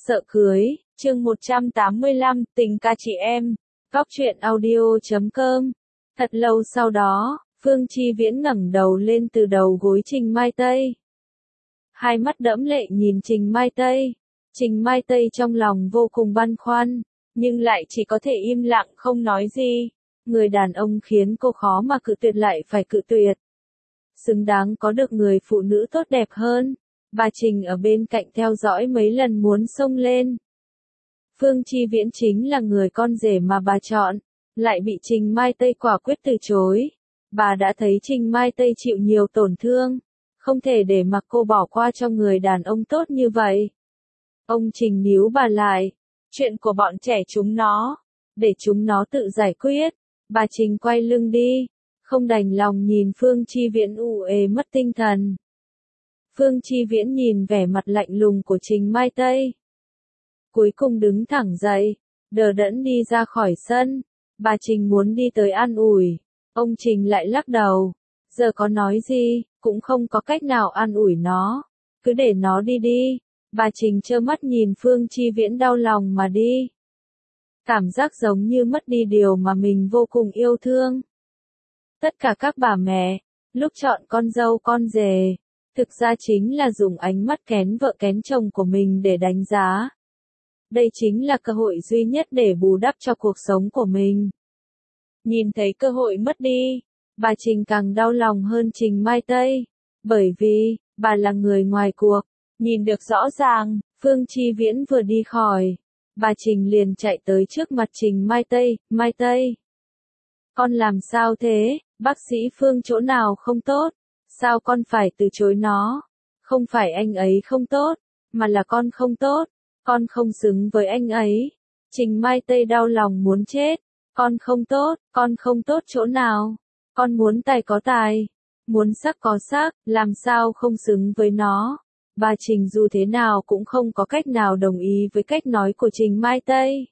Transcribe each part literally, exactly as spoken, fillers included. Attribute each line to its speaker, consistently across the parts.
Speaker 1: Sợ cưới, chương một trăm tám mươi lăm, tình ca chị em, góc truyện audio chấm com. Thật lâu sau đó, Phương Chi Viễn ngẩng đầu lên từ đầu gối Trình Mai Tây. Hai mắt đẫm lệ nhìn Trình Mai Tây. Trình Mai Tây trong lòng vô cùng băn khoăn, nhưng lại chỉ có thể im lặng không nói gì. Người đàn ông khiến cô khó mà cự tuyệt lại phải cự tuyệt. Xứng đáng có được người phụ nữ tốt đẹp hơn. Bà Trình ở bên cạnh theo dõi mấy lần muốn xông lên. Phương Chi Viễn chính là người con rể mà bà chọn, lại bị Trình Mai Tây quả quyết từ chối. Bà đã thấy Trình Mai Tây chịu nhiều tổn thương, không thể để mặc cô bỏ qua cho người đàn ông tốt như vậy. Ông Trình níu bà lại, chuyện của bọn trẻ chúng nó, để chúng nó tự giải quyết. Bà Trình quay lưng đi, không đành lòng nhìn Phương Chi Viễn u ê mất tinh thần. Phương Chi Viễn nhìn vẻ mặt lạnh lùng của Trình Mai Tây. Cuối cùng đứng thẳng dậy, đờ đẫn đi ra khỏi sân. Bà Trình muốn đi tới an ủi. Ông Trình lại lắc đầu. Giờ có nói gì, cũng không có cách nào an ủi nó. Cứ để nó đi đi. Bà Trình trơ mắt nhìn Phương Chi Viễn đau lòng mà đi. Cảm giác giống như mất đi điều mà mình vô cùng yêu thương. Tất cả các bà mẹ, lúc chọn con dâu con rể, thực ra chính là dùng ánh mắt kén vợ kén chồng của mình để đánh giá. Đây chính là cơ hội duy nhất để bù đắp cho cuộc sống của mình. Nhìn thấy cơ hội mất đi, bà Trình càng đau lòng hơn Trình Mai Tây. Bởi vì, bà là người ngoài cuộc, nhìn được rõ ràng, Phương Chi Viễn vừa đi khỏi. Bà Trình liền chạy tới trước mặt Trình Mai Tây, Mai Tây. Con làm sao thế, bác sĩ Phương chỗ nào không tốt? Sao con phải từ chối nó? Không phải anh ấy không tốt, mà là con không tốt. Con không xứng với anh ấy. Trình Mai Tây đau lòng muốn chết. Con không tốt, con không tốt chỗ nào? Con muốn tài có tài, muốn sắc có sắc, làm sao không xứng với nó? Bà Trình dù thế nào cũng không có cách nào đồng ý với cách nói của Trình Mai Tây.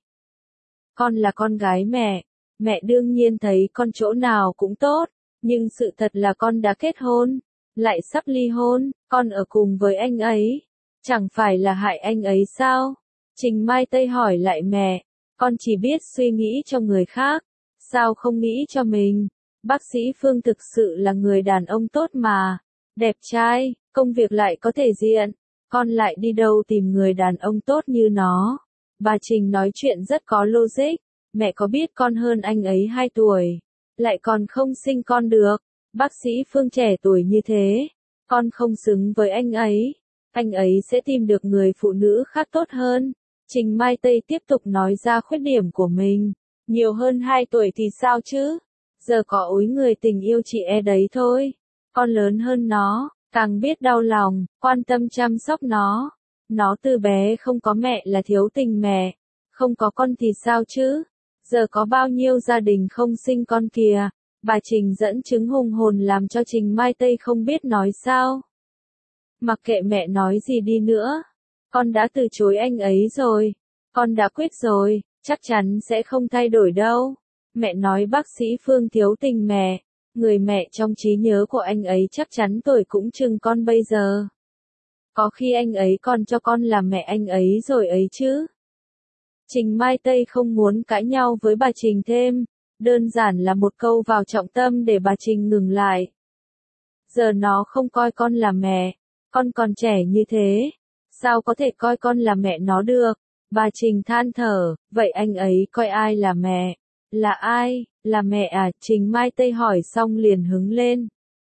Speaker 1: Con là con gái mẹ, mẹ đương nhiên thấy con chỗ nào cũng tốt, nhưng sự thật là con đã kết hôn, lại sắp ly hôn, con ở cùng với anh ấy, chẳng phải là hại anh ấy sao? Trình Mai Tây hỏi lại mẹ, con chỉ biết suy nghĩ cho người khác, sao không nghĩ cho mình? Bác sĩ Phương thực sự là người đàn ông tốt mà, đẹp trai, công việc lại có thể diện, con lại đi đâu tìm người đàn ông tốt như nó? Bà Trình nói chuyện rất có logic, mẹ có biết con hơn anh ấy hai tuổi, lại còn không sinh con được, bác sĩ Phương trẻ tuổi như thế, con không xứng với anh ấy, anh ấy sẽ tìm được người phụ nữ khác tốt hơn. Trình Mai Tây tiếp tục nói ra khuyết điểm của mình, nhiều hơn hai tuổi thì sao chứ, giờ có ối người tình yêu chị e đấy thôi, con lớn hơn nó, càng biết đau lòng, quan tâm chăm sóc nó, nó từ bé không có mẹ là thiếu tình mẹ, không có con thì sao chứ, giờ có bao nhiêu gia đình không sinh con kìa. Bà Trình dẫn chứng hùng hồn làm cho Trình Mai Tây không biết nói sao. Mặc kệ mẹ nói gì đi nữa, con đã từ chối anh ấy rồi, con đã quyết rồi, chắc chắn sẽ không thay đổi đâu. Mẹ nói bác sĩ Phương thiếu tình mẹ, người mẹ trong trí nhớ của anh ấy chắc chắn tuổi cũng chừng con bây giờ. Có khi anh ấy còn cho con làm mẹ anh ấy rồi ấy chứ. Trình Mai Tây không muốn cãi nhau với bà Trình thêm, đơn giản là một câu vào trọng tâm để bà Trình ngừng lại. Giờ nó không coi con là mẹ, con còn trẻ như thế, sao có thể coi con là mẹ nó được? Bà Trình than thở, vậy anh ấy coi ai là mẹ? Là ai? Là mẹ à? Trình Mai Tây hỏi xong liền hứng lên.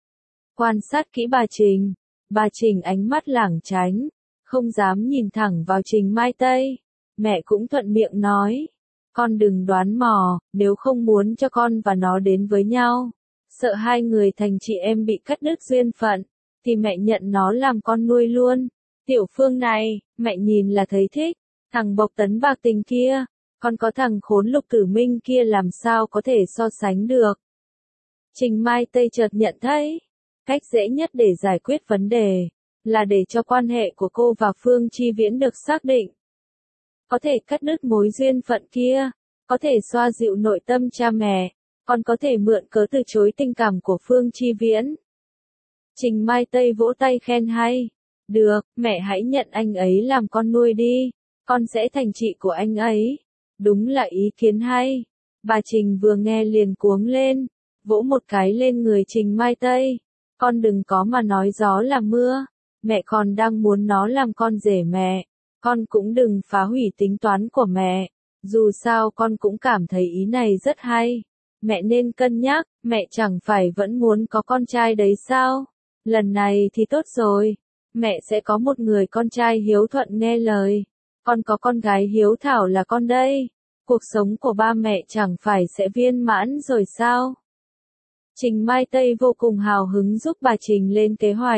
Speaker 1: Quan sát kỹ bà Trình, bà Trình ánh mắt lảng tránh, không dám nhìn thẳng vào Trình Mai Tây. Mẹ cũng thuận miệng nói, con đừng đoán mò, nếu không muốn cho con và nó đến với nhau, sợ hai người thành chị em bị cắt đứt duyên phận, thì mẹ nhận nó làm con nuôi luôn. Tiểu Phương này, mẹ nhìn là thấy thích, thằng bộc tấn bạc tình kia, còn có thằng khốn Lục Tử Minh kia làm sao có thể so sánh được. Trình Mai Tây chợt nhận thấy, cách dễ nhất để giải quyết vấn đề, là để cho quan hệ của cô và Phương Chi Viễn được xác định. Có thể cắt đứt mối duyên phận kia, có thể xoa dịu nội tâm cha mẹ, còn có thể mượn cớ từ chối tình cảm của Phương Chi Viễn. Trình Mai Tây vỗ tay khen hay. Được, mẹ hãy nhận anh ấy làm con nuôi đi. con sẽ thành chị của anh ấy. Đúng là ý kiến hay. Bà Trình vừa nghe liền cuống lên, vỗ một cái lên người Trình Mai Tây. Con đừng có mà nói gió là mưa, mẹ còn đang muốn nó làm con rể mẹ, con cũng đừng phá hủy tính toán của mẹ, dù sao con cũng cảm thấy ý này rất hay. Mẹ nên cân nhắc, mẹ chẳng phải vẫn muốn có con trai đấy sao? Lần này thì tốt rồi, mẹ sẽ có một người con trai hiếu thuận nghe lời, con có con gái hiếu thảo là con đây. Cuộc sống của ba mẹ chẳng phải sẽ viên mãn rồi sao? Trình Mai Tây vô cùng hào hứng giúp bà Trình lên kế hoạch.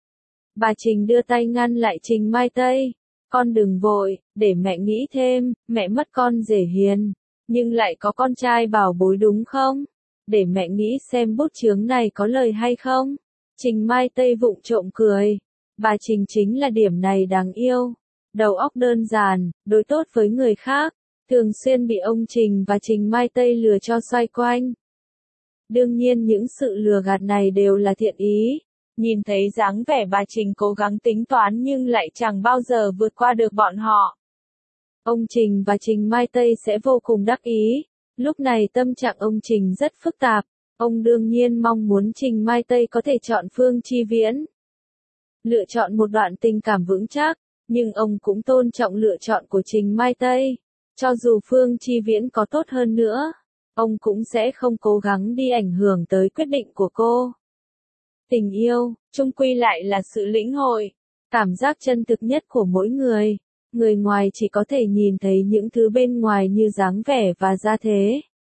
Speaker 1: Bà Trình đưa tay ngăn lại Trình Mai Tây. Con đừng vội, để mẹ nghĩ thêm, mẹ mất con rể hiền, nhưng lại có con trai bảo bối đúng không? Để mẹ nghĩ xem bút chướng này có lời hay không? Trình Mai Tây vụng trộm cười. Bà Trình chính là điểm này đáng yêu. Đầu óc đơn giản, đối tốt với người khác, thường xuyên bị ông Trình và Trình Mai Tây lừa cho xoay quanh. Đương nhiên những sự lừa gạt này đều là thiện ý. Nhìn thấy dáng vẻ bà Trình cố gắng tính toán nhưng lại chẳng bao giờ vượt qua được bọn họ. Ông Trình và Trình Mai Tây sẽ vô cùng đắc ý. Lúc này tâm trạng ông Trình rất phức tạp. Ông đương nhiên mong muốn Trình Mai Tây có thể chọn Phương Chi Viễn. Lựa chọn một đoạn tình cảm vững chắc, nhưng ông cũng tôn trọng lựa chọn của Trình Mai Tây. Cho dù Phương Chi Viễn có tốt hơn nữa, ông cũng sẽ không cố gắng đi ảnh hưởng tới quyết định của cô. Tình yêu, chung quy lại là sự lĩnh hội, cảm giác chân thực nhất của mỗi người. Người ngoài chỉ có thể nhìn thấy những thứ bên ngoài như dáng vẻ và gia thế.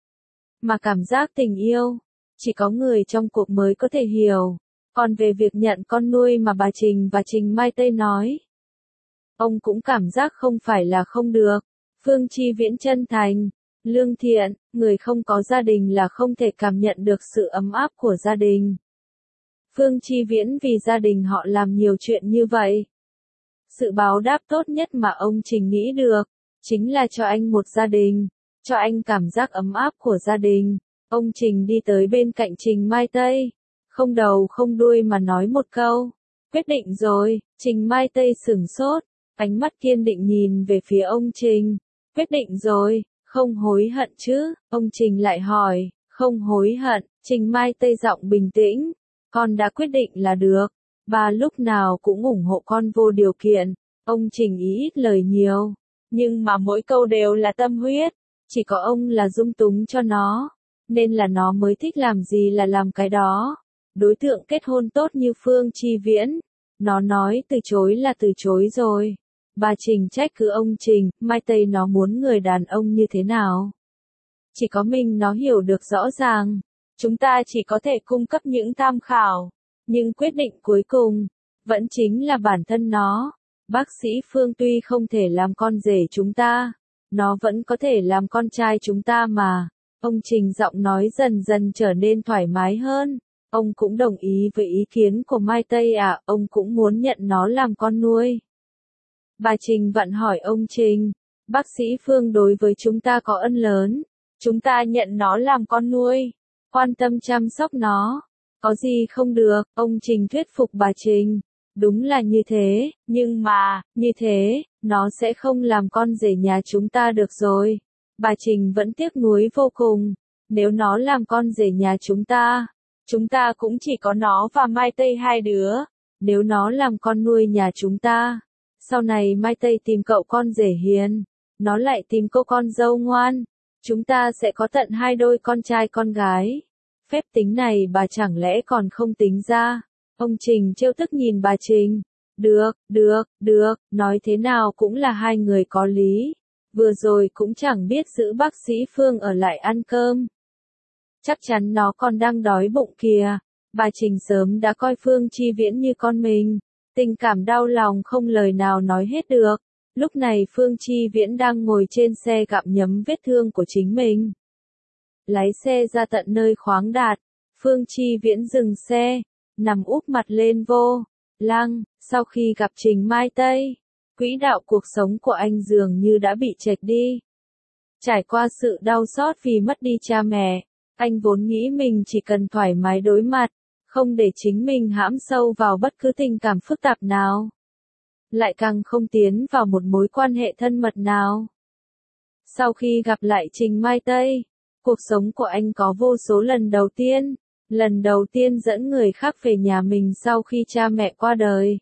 Speaker 1: Mà cảm giác tình yêu, chỉ có người trong cuộc mới có thể hiểu. Còn về việc nhận con nuôi mà bà Trình và Trình Mai Tây nói, ông cũng cảm giác không phải là không được. Phương Chi Viễn chân thành, lương thiện, người không có gia đình là không thể cảm nhận được sự ấm áp của gia đình. Phương Chi Viễn vì gia đình họ làm nhiều chuyện như vậy. Sự báo đáp tốt nhất mà ông Trình nghĩ được, chính là cho anh một gia đình, cho anh cảm giác ấm áp của gia đình. Ông Trình đi tới bên cạnh Trình Mai Tây, không đầu không đuôi mà nói một câu, quyết định rồi. Trình Mai Tây sửng sốt, ánh mắt kiên định nhìn về phía ông Trình. Quyết định rồi, không hối hận chứ? Ông Trình lại hỏi, không hối hận. Trình Mai Tây giọng bình tĩnh, con đã quyết định là được. Ba lúc nào cũng ủng hộ con vô điều kiện. Ông Trình ý ít lời nhiều, nhưng mà mỗi câu đều là tâm huyết. Chỉ có ông là dung túng cho nó, nên là nó mới thích làm gì là làm cái đó. Đối tượng kết hôn tốt như Phương Chi Viễn, nó nói từ chối là từ chối rồi. Bà Trình trách cứ ông Trình, Mai Tây nó muốn người đàn ông như thế nào? Chỉ có mình nó hiểu được rõ ràng. Chúng ta chỉ có thể cung cấp những tham khảo, nhưng quyết định cuối cùng vẫn chính là bản thân nó. Bác sĩ Phương tuy không thể làm con rể chúng ta, nó vẫn có thể làm con trai chúng ta mà. Ông Trình giọng nói dần dần trở nên thoải mái hơn. Ông cũng đồng ý với ý kiến của Mai Tây à, ông cũng muốn nhận nó làm con nuôi. Bà Trình vặn hỏi ông Trình, bác sĩ Phương đối với chúng ta có ân lớn, chúng ta nhận nó làm con nuôi, quan tâm chăm sóc nó, có gì không được? Ông Trình thuyết phục bà Trình. Đúng là như thế, nhưng mà, như thế, nó sẽ không làm con rể nhà chúng ta được rồi. Bà Trình vẫn tiếc nuối vô cùng. Nếu nó làm con rể nhà chúng ta, chúng ta cũng chỉ có nó và Mai Tây hai đứa. Nếu nó làm con nuôi nhà chúng ta, sau này Mai Tây tìm cậu con rể hiền, nó lại tìm cô con dâu ngoan, chúng ta sẽ có tận hai đôi con trai con gái. Phép tính này bà chẳng lẽ còn không tính ra? Ông Trình trêu tức nhìn bà Trình. Được, được, được, nói thế nào cũng là hai người có lý. Vừa rồi cũng chẳng biết giữ bác sĩ Phương ở lại ăn cơm. Chắc chắn nó còn đang đói bụng kìa. Bà Trình sớm đã coi Phương Chi Viễn như con mình. Tình cảm đau lòng không lời nào nói hết được. Lúc này Phương Chi Viễn đang ngồi trên xe gặm nhấm vết thương của chính mình. Lái xe ra tận nơi khoáng đạt. Phương Chi Viễn dừng xe, nằm úp mặt lên vô lăng. Sau khi gặp Trình Mai Tây, quỹ đạo cuộc sống của anh dường như đã bị chệch đi. Trải qua sự đau xót vì mất đi cha mẹ, anh vốn nghĩ mình chỉ cần thoải mái đối mặt, không để chính mình hãm sâu vào bất cứ tình cảm phức tạp nào. lại càng không tiến vào một mối quan hệ thân mật nào. Sau khi gặp lại Trình Mai Tây, cuộc sống của anh có vô số lần đầu tiên. Lần đầu tiên dẫn người khác về nhà mình sau khi cha mẹ qua đời.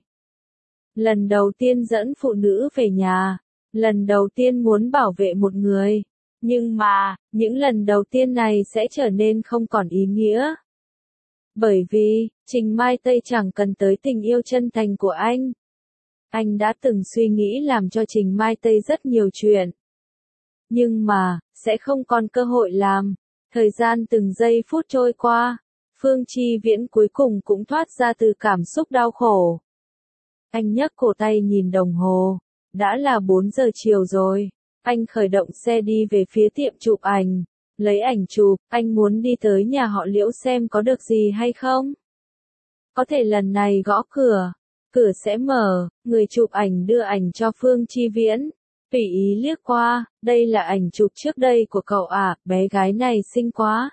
Speaker 1: Lần đầu tiên dẫn phụ nữ về nhà. Lần đầu tiên muốn bảo vệ một người. Nhưng mà, những lần đầu tiên này sẽ trở nên không còn ý nghĩa. Bởi vì, Trình Mai Tây chẳng cần tới tình yêu chân thành của anh. Anh đã từng suy nghĩ làm cho Trình Mai Tây rất nhiều chuyện. Nhưng mà, sẽ không còn cơ hội làm. Thời gian từng giây phút trôi qua, Phương Chi Viễn cuối cùng cũng thoát ra từ cảm xúc đau khổ. Anh nhấc cổ tay nhìn đồng hồ. Đã là bốn giờ chiều rồi. Anh khởi động xe đi về phía tiệm chụp ảnh. Lấy ảnh chụp, anh muốn đi tới nhà họ Liễu xem có được gì hay không. Có thể lần này gõ cửa. Cửa sẽ mở, người chụp ảnh đưa ảnh cho Phương Chi Viễn. Tùy ý liếc qua, đây là ảnh chụp trước đây của cậu à, bé gái này xinh quá.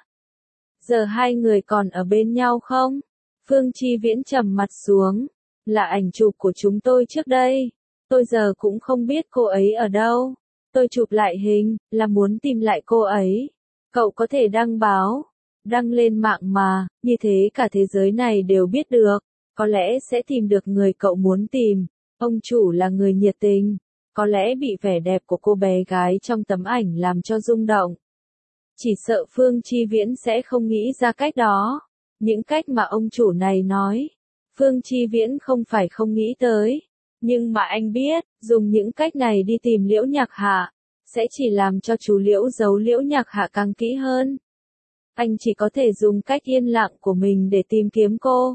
Speaker 1: Giờ hai người còn ở bên nhau không? Phương Chi Viễn trầm mặt xuống. Là ảnh chụp của chúng tôi trước đây. Tôi giờ cũng không biết cô ấy ở đâu. Tôi chụp lại hình, là muốn tìm lại cô ấy. Cậu có thể đăng báo, đăng lên mạng mà, như thế cả thế giới này đều biết được. Có lẽ sẽ tìm được người cậu muốn tìm. Ông chủ là người nhiệt tình. Có lẽ bị vẻ đẹp của cô bé gái trong tấm ảnh làm cho rung động. Chỉ sợ Phương Chi Viễn sẽ không nghĩ ra cách đó. Những cách mà ông chủ này nói, Phương Chi Viễn không phải không nghĩ tới. Nhưng mà anh biết, dùng những cách này đi tìm Liễu Nhạc Hạ, sẽ chỉ làm cho chú Liễu giấu Liễu Nhạc Hạ càng kỹ hơn. Anh chỉ có thể dùng cách yên lặng của mình để tìm kiếm cô.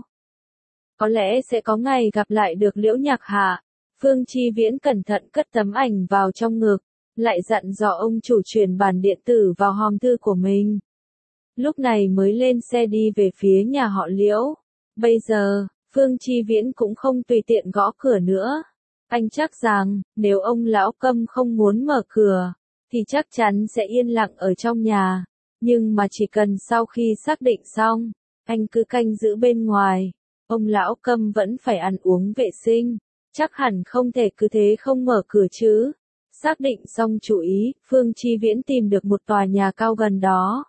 Speaker 1: Có lẽ sẽ có ngày gặp lại được Liễu Nhạc Hạ. Phương Chi Viễn cẩn thận cất tấm ảnh vào trong ngực, lại dặn dò ông chủ truyền bản điện tử vào hòm thư của mình. Lúc này mới lên xe đi về phía nhà họ Liễu. Bây giờ, Phương Chi Viễn cũng không tùy tiện gõ cửa nữa. Anh chắc rằng, nếu ông lão Câm không muốn mở cửa, thì chắc chắn sẽ yên lặng ở trong nhà. Nhưng mà chỉ cần sau khi xác định xong, anh cứ canh giữ bên ngoài. Ông lão Câm vẫn phải ăn uống vệ sinh. Chắc hẳn không thể cứ thế không mở cửa chứ. Xác định xong chủ ý, Phương Chi Viễn tìm được một tòa nhà cao gần đó.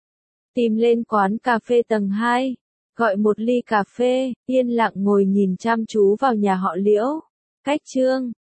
Speaker 1: Tìm lên quán cà phê tầng hai. Gọi một ly cà phê, yên lặng ngồi nhìn chăm chú vào nhà họ Liễu. Cách chương